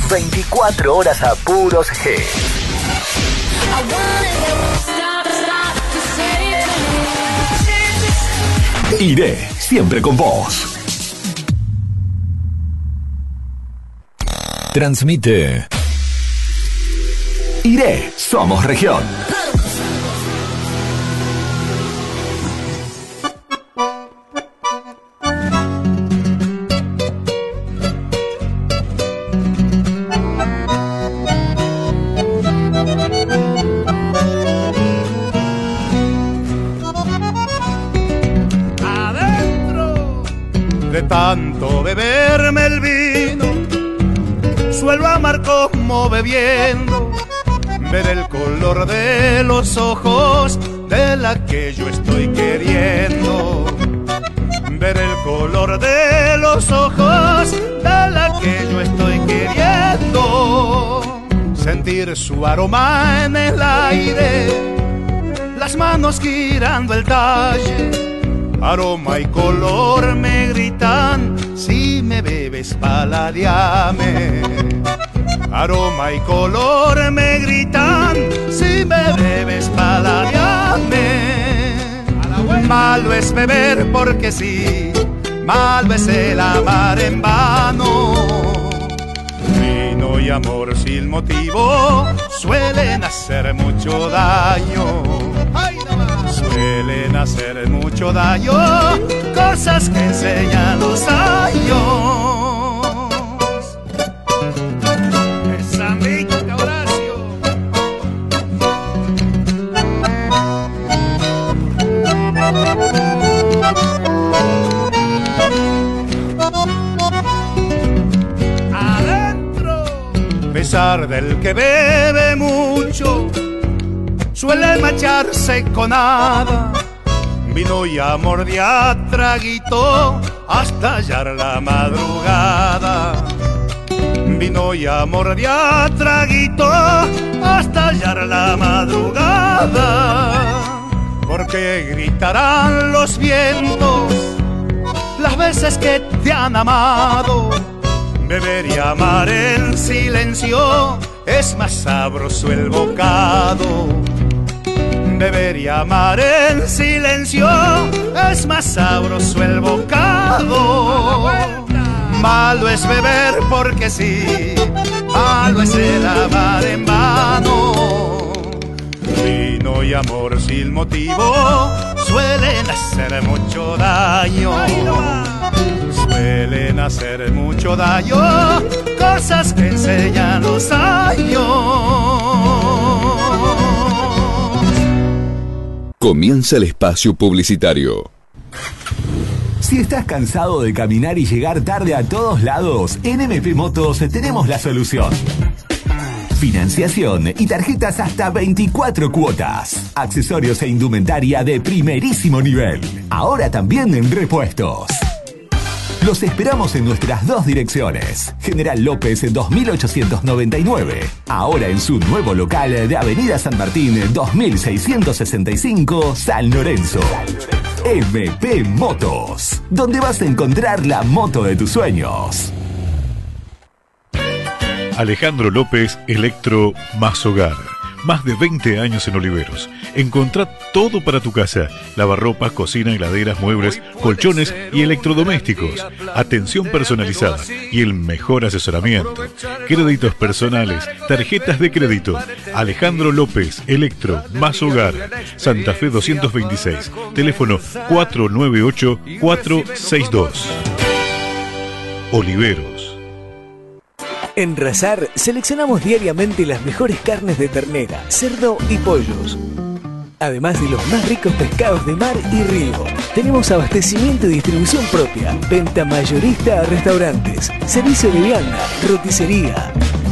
24 horas a puros G. Iré siempre con vos. Transmite Iré, somos región. De tanto beberme el vino, suelo amar como bebiendo, ver el color de los ojos de la que yo estoy queriendo, ver el color de los ojos de la que yo estoy queriendo, sentir su aroma en el aire, las manos girando el talle. Aroma y color me gritan, si me bebes paladeame. Aroma y color me gritan, si me bebes paladeame. Malo es beber porque sí, malo es el amar en vano. Vino y amor sin motivo suelen hacer mucho daño. Suelen hacer mucho daño, cosas que enseñan los años. Esa rica, Horacio. Adentro. Pesar del que bebe mucho, suele macharse con nada, vino y amor de a traguito hasta hallar la madrugada. Vino y amor de a traguito hasta hallar la madrugada. Porque gritarán los vientos las veces que te han amado. Beber y amar en silencio es más sabroso el bocado. Beber y amar en silencio es más sabroso el bocado. Malo es beber porque sí, malo es el amar en vano. Vino y amor sin motivo suelen hacer mucho daño. Suelen hacer mucho daño, cosas que enseñan los años. Comienza el espacio publicitario. Si estás cansado de caminar y llegar tarde a todos lados, en MP Motos tenemos la solución. Financiación y tarjetas hasta 24 cuotas. Accesorios e indumentaria de primerísimo nivel. Ahora también en repuestos. Los esperamos en nuestras dos direcciones. General López 2899. Ahora en su nuevo local de Avenida San Martín 2665 San Lorenzo. MP Motos, donde vas a encontrar la moto de tus sueños. Alejandro López, Electro más Hogar. Más de 20 años en Oliveros. Encontrá todo para tu casa: lavarropas, cocina, heladeras, muebles, colchones y electrodomésticos. Atención personalizada y el mejor asesoramiento. Créditos personales, tarjetas de crédito. Alejandro López, Electro más Hogar. Santa Fe 226. Teléfono 498-462. Oliveros. En Razar seleccionamos diariamente las mejores carnes de ternera, cerdo y pollos. Además de los más ricos pescados de mar y río. Tenemos abastecimiento y distribución propia, venta mayorista a restaurantes, servicio de vianda, roticería.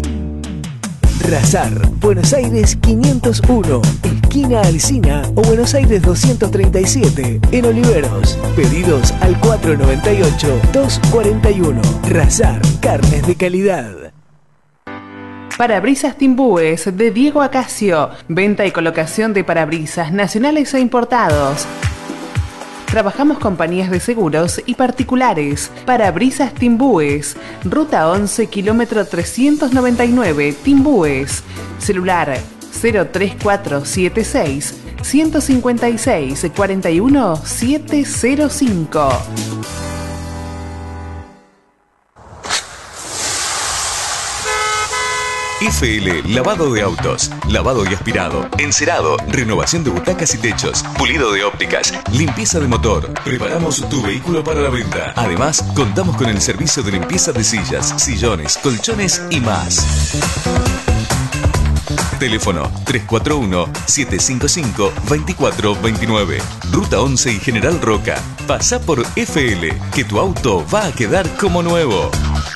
Razar, Buenos Aires 501, esquina Alsina, o Buenos Aires 237, en Oliveros. Pedidos al 498-241. Razar, carnes de calidad. Parabrisas Timbúes de Diego Acacio. Venta y colocación de parabrisas nacionales e importados. Trabajamos compañías de seguros y particulares. Parabrisas Timbúes. Ruta 11, kilómetro 399, Timbúes. Celular 03476 156 41 705. FL Lavado de Autos, lavado y aspirado, encerado, renovación de butacas y techos, pulido de ópticas, limpieza de motor. Preparamos tu vehículo para la venta. Además, contamos con el servicio de limpieza de sillas, sillones, colchones y más. Teléfono 341-755-2429. Ruta 11 y General Roca. Pasá por FL, que tu auto va a quedar como nuevo.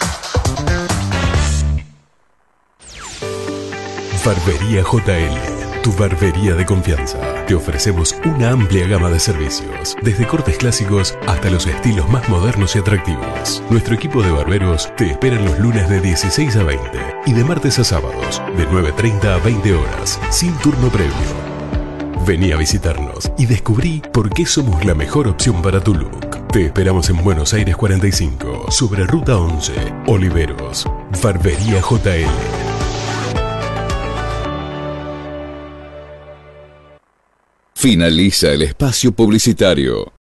Barbería JL, tu barbería de confianza. Te ofrecemos una amplia gama de servicios, desde cortes clásicos hasta los estilos más modernos y atractivos. Nuestro equipo de barberos te espera los lunes de 16 a 20 y de martes a sábados de 9:30 a 20 horas, sin turno previo. Vení a visitarnos y descubrí por qué somos la mejor opción para tu look. Te esperamos en Buenos Aires 45, sobre Ruta 11, Oliveros. Barbería JL. Finaliza el espacio publicitario.